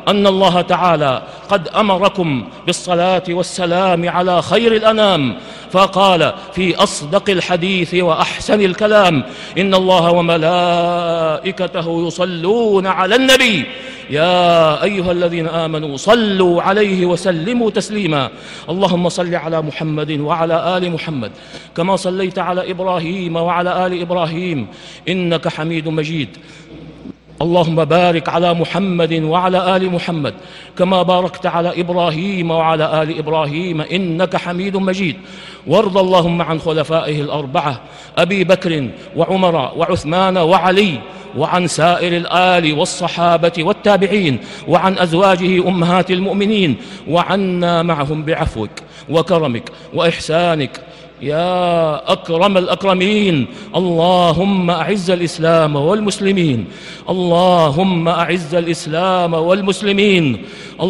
أن الله تعالى قد أمركم بالصلاة والسلام على خير الأنام، فقال في أصدق الحديث وأحسن الكلام: إن الله وملائكته يصلون على النبي يا أيها الذين آمنوا صلوا عليه وسلموا تسليما. اللهم صل على محمد وعلى آل محمد كما صليت على إبراهيم وعلى آل إبراهيم إنك حميد مجيد. اللهم بارك على محمد وعلى آل محمد كما باركت على إبراهيم وعلى آل إبراهيم إنك حميد مجيد. وارض اللهم عن خلفائه الأربعة أبي بكر وعمر وعثمان وعلي، وعن سائر الآل والصحابة والتابعين، وعن أزواجه أمهات المؤمنين، وعنا معهم بعفوك وكرمك وإحسانك يا أكرم الأكرمين. اللهم أعز الإسلام والمسلمين، اللهم أعز الإسلام والمسلمين،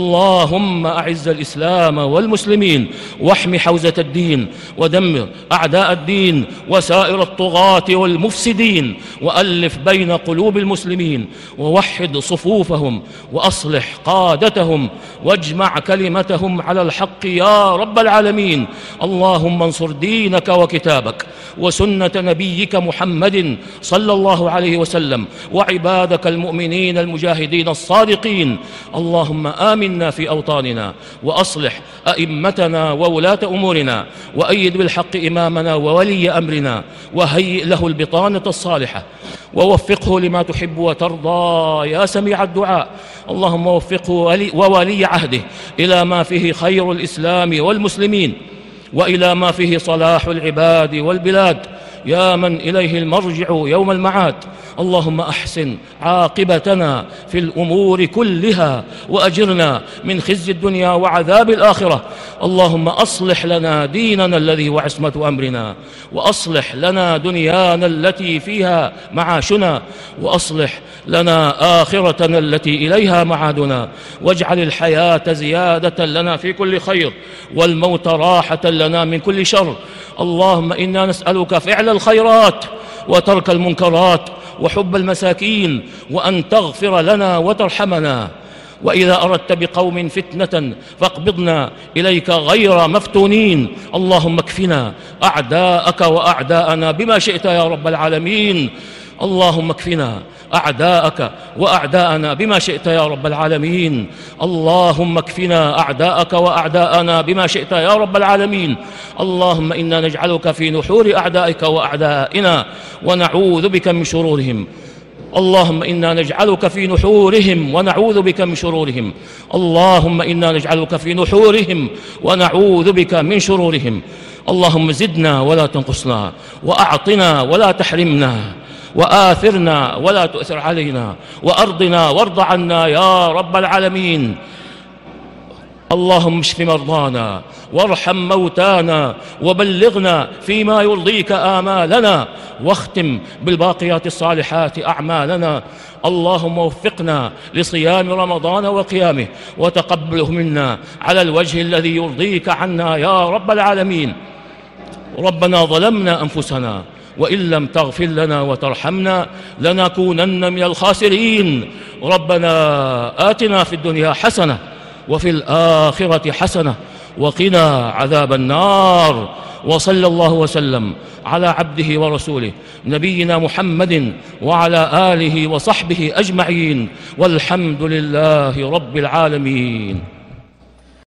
اللهم أعز الإسلام والمسلمين، واحم حوزة الدين، ودمر أعداء الدين وسائر الطغاة والمفسدين، وألف بين قلوب المسلمين، ووحد صفوفهم، وأصلح قادتهم، واجمع كلمتهم على الحق يا رب العالمين. اللهم انصر دينك وكتابك وسنة نبيك محمد صلى الله عليه وسلم، وعبادك المؤمنين المجاهدين الصادقين. اللهم آمنا في أوطاننا، وأصلح أئمتنا وولاة أمورنا، وأيد بالحق إمامنا وولي أمرنا، وهيئ له البطانة الصالحة، ووفقه لما تحب وترضى يا سميع الدعاء. اللهم وفقه وولي عهده إلى ما فيه خير الإسلام والمسلمين، وإلى ما فيه صلاح العباد والبلاد، يا من إليه المرجع يوم المعاد. اللهم أحسن عاقبتنا في الأمور كلها، وأجرنا من خزي الدنيا وعذاب الآخرة. اللهم أصلح لنا ديننا الذي هو عصمة أمرنا، وأصلح لنا دنيانا التي فيها معاشنا، وأصلح لنا آخرتنا التي إليها معادنا، واجعل الحياة زيادة لنا في كل خير، والموت راحة لنا من كل شر. اللهم إنا نسألك فعل الخيرات وترك المنكرات وحب المساكين، وأن تغفر لنا وترحمنا. وإذا أردت بقوم فتنة فاقبضنا إليك غير مفتونين. اللهم اكفنا أعداءك وأعداءنا بما شئت يا رب العالمين. اللهم اكفنا أعداءك وأعداءنا بما شئت يا رب العالمين. اللهم اكفنا أعداءك وأعداءنا بما شئت يا رب العالمين. اللهم إنا نجعلك في نحور أعدائك وأعدائنا، ونعوذ بك من شرورهم. اللهم إنا نجعلك في نحورهم ونعوذ بك من شرورهم. اللهم إنا نجعلك في نحورهم ونعوذ بك من شرورهم. اللهم زدنا ولا تنقصنا، وأعطنا ولا تحرمنا، وآثرنا ولا تؤثر علينا، وأرضنا وارض عنا يا رب العالمين. اللهم اشف مرضانا وارحم موتانا، وبلغنا فيما يرضيك آمالنا، واختم بالباقيات الصالحات أعمالنا. اللهم وفقنا لصيام رمضان وقيامه، وتقبله منا على الوجه الذي يرضيك عنا يا رب العالمين. ربنا ظلمنا أنفسنا، وإن لم تغفر لنا وترحمنا لنكونن من الخاسرين. ربنا آتنا في الدنيا حسنة وفي الآخرة حسنة وقنا عذاب النار. وصلى الله وسلم على عبده ورسوله نبينا محمد وعلى آله وصحبه أجمعين، والحمد لله رب العالمين.